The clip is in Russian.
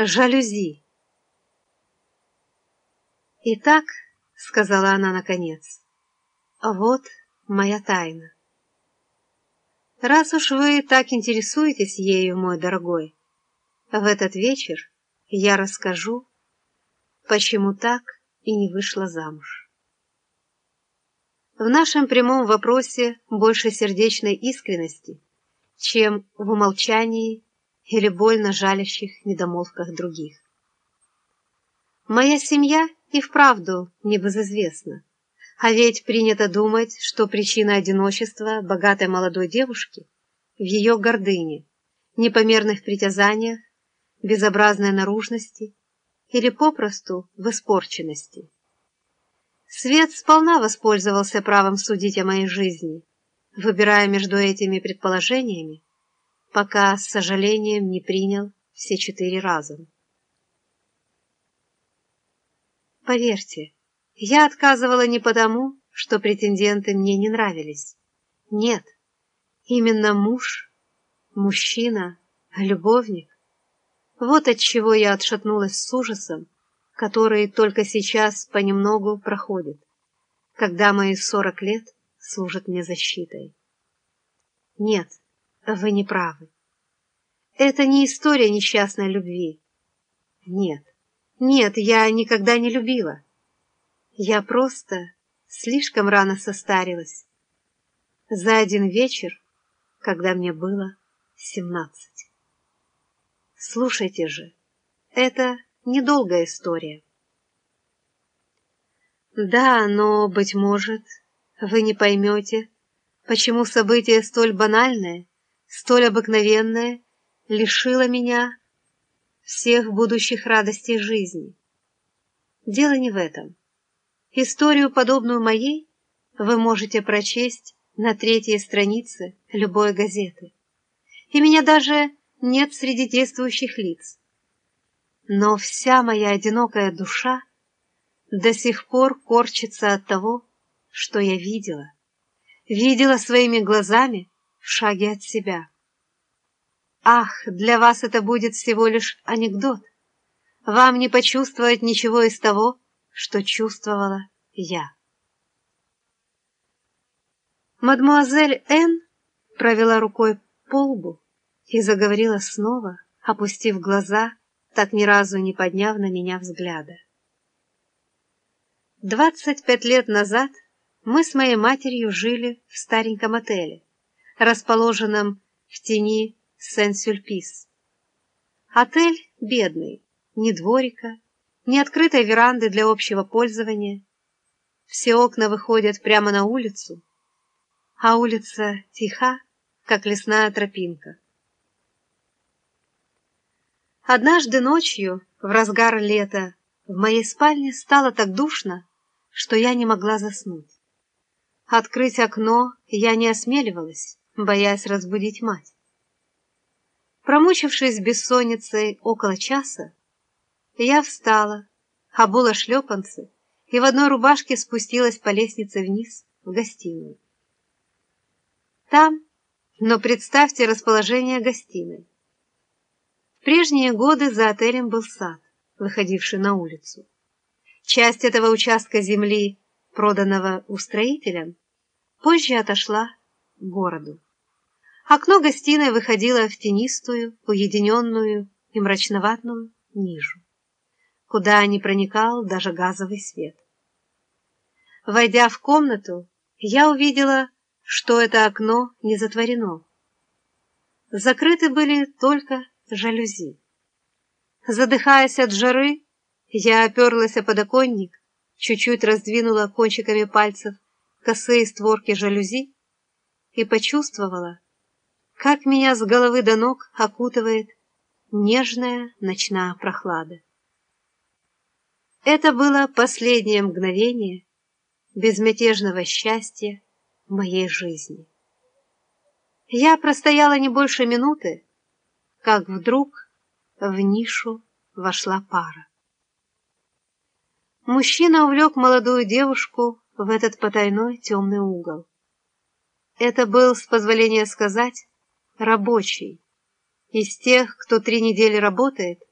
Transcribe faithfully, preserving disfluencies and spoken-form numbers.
Жалюзи. «Итак, — сказала она наконец, — вот моя тайна. Раз уж вы так интересуетесь ею, мой дорогой, в этот вечер я расскажу, почему так и не вышла замуж. В нашем прямом вопросе больше сердечной искренности, чем в умолчании или больно жалящих недомолвках других. Моя семья и вправду небезызвестна, а ведь принято думать, что причина одиночества богатой молодой девушки в ее гордыне, непомерных притязаниях, безобразной наружности или попросту в испорченности. Свет сполна воспользовался правом судить о моей жизни, выбирая между этими предположениями, пока с сожалением не принял все четыре разом. Поверьте, я отказывала не потому, что претенденты мне не нравились. Нет, именно муж, мужчина, любовник. Вот отчего я отшатнулась с ужасом, который только сейчас понемногу проходит, когда мои сорок лет служат мне защитой. Нет, вы не правы. Это не история несчастной любви. Нет, нет, я никогда не любила. Я просто слишком рано состарилась. За один вечер, когда мне было семнадцать. Слушайте же, это недолгая история. Да, но, быть может, вы не поймете, почему событие столь банальное, столь обыкновенное лишило меня всех будущих радостей жизни. Дело не в этом. Историю, подобную моей, вы можете прочесть на третьей странице любой газеты. И меня даже нет среди действующих лиц. Но вся моя одинокая душа до сих пор корчится от того, что я видела. Видела своими глазами в шаге от себя. Ах, для вас это будет всего лишь анекдот. Вам не почувствовать ничего из того, что чувствовала я. Мадмуазель Н. провела рукой по лбу и заговорила снова, опустив глаза, так ни разу не подняв на меня взгляда. Двадцать пять лет назад мы с моей матерью жили в стареньком отеле, расположенном в тени Сен-Сюльпис. Отель бедный, ни дворика, ни открытой веранды для общего пользования. Все окна выходят прямо на улицу, а улица тиха, как лесная тропинка. Однажды ночью, в разгар лета, в моей спальне стало так душно, что я не могла заснуть. Открыть окно я не осмеливалась, боясь разбудить мать. Промучившись бессонницей около часа, я встала, обула шлепанцы и в одной рубашке спустилась по лестнице вниз в гостиную. Там, но представьте расположение гостиной. В прежние годы за отелем был сад, выходивший на улицу. Часть этого участка земли, проданного устроителям, позже отошла к городу. Окно гостиной выходило в тенистую, уединенную и мрачноватую нишу, куда не проникал даже газовый свет. Войдя в комнату, я увидела, что это окно не затворено. Закрыты были только жалюзи. Задыхаясь от жары, я оперлась о подоконник, чуть-чуть раздвинула кончиками пальцев косые створки жалюзи и почувствовала, как меня с головы до ног окутывает нежная ночная прохлада. Это было последнее мгновение безмятежного счастья моей жизни. Я простояла не больше минуты, как вдруг в нишу вошла пара. Мужчина увлек молодую девушку в этот потайной темный угол. Это был, с позволения сказать, рабочий, из тех, кто три недели работает,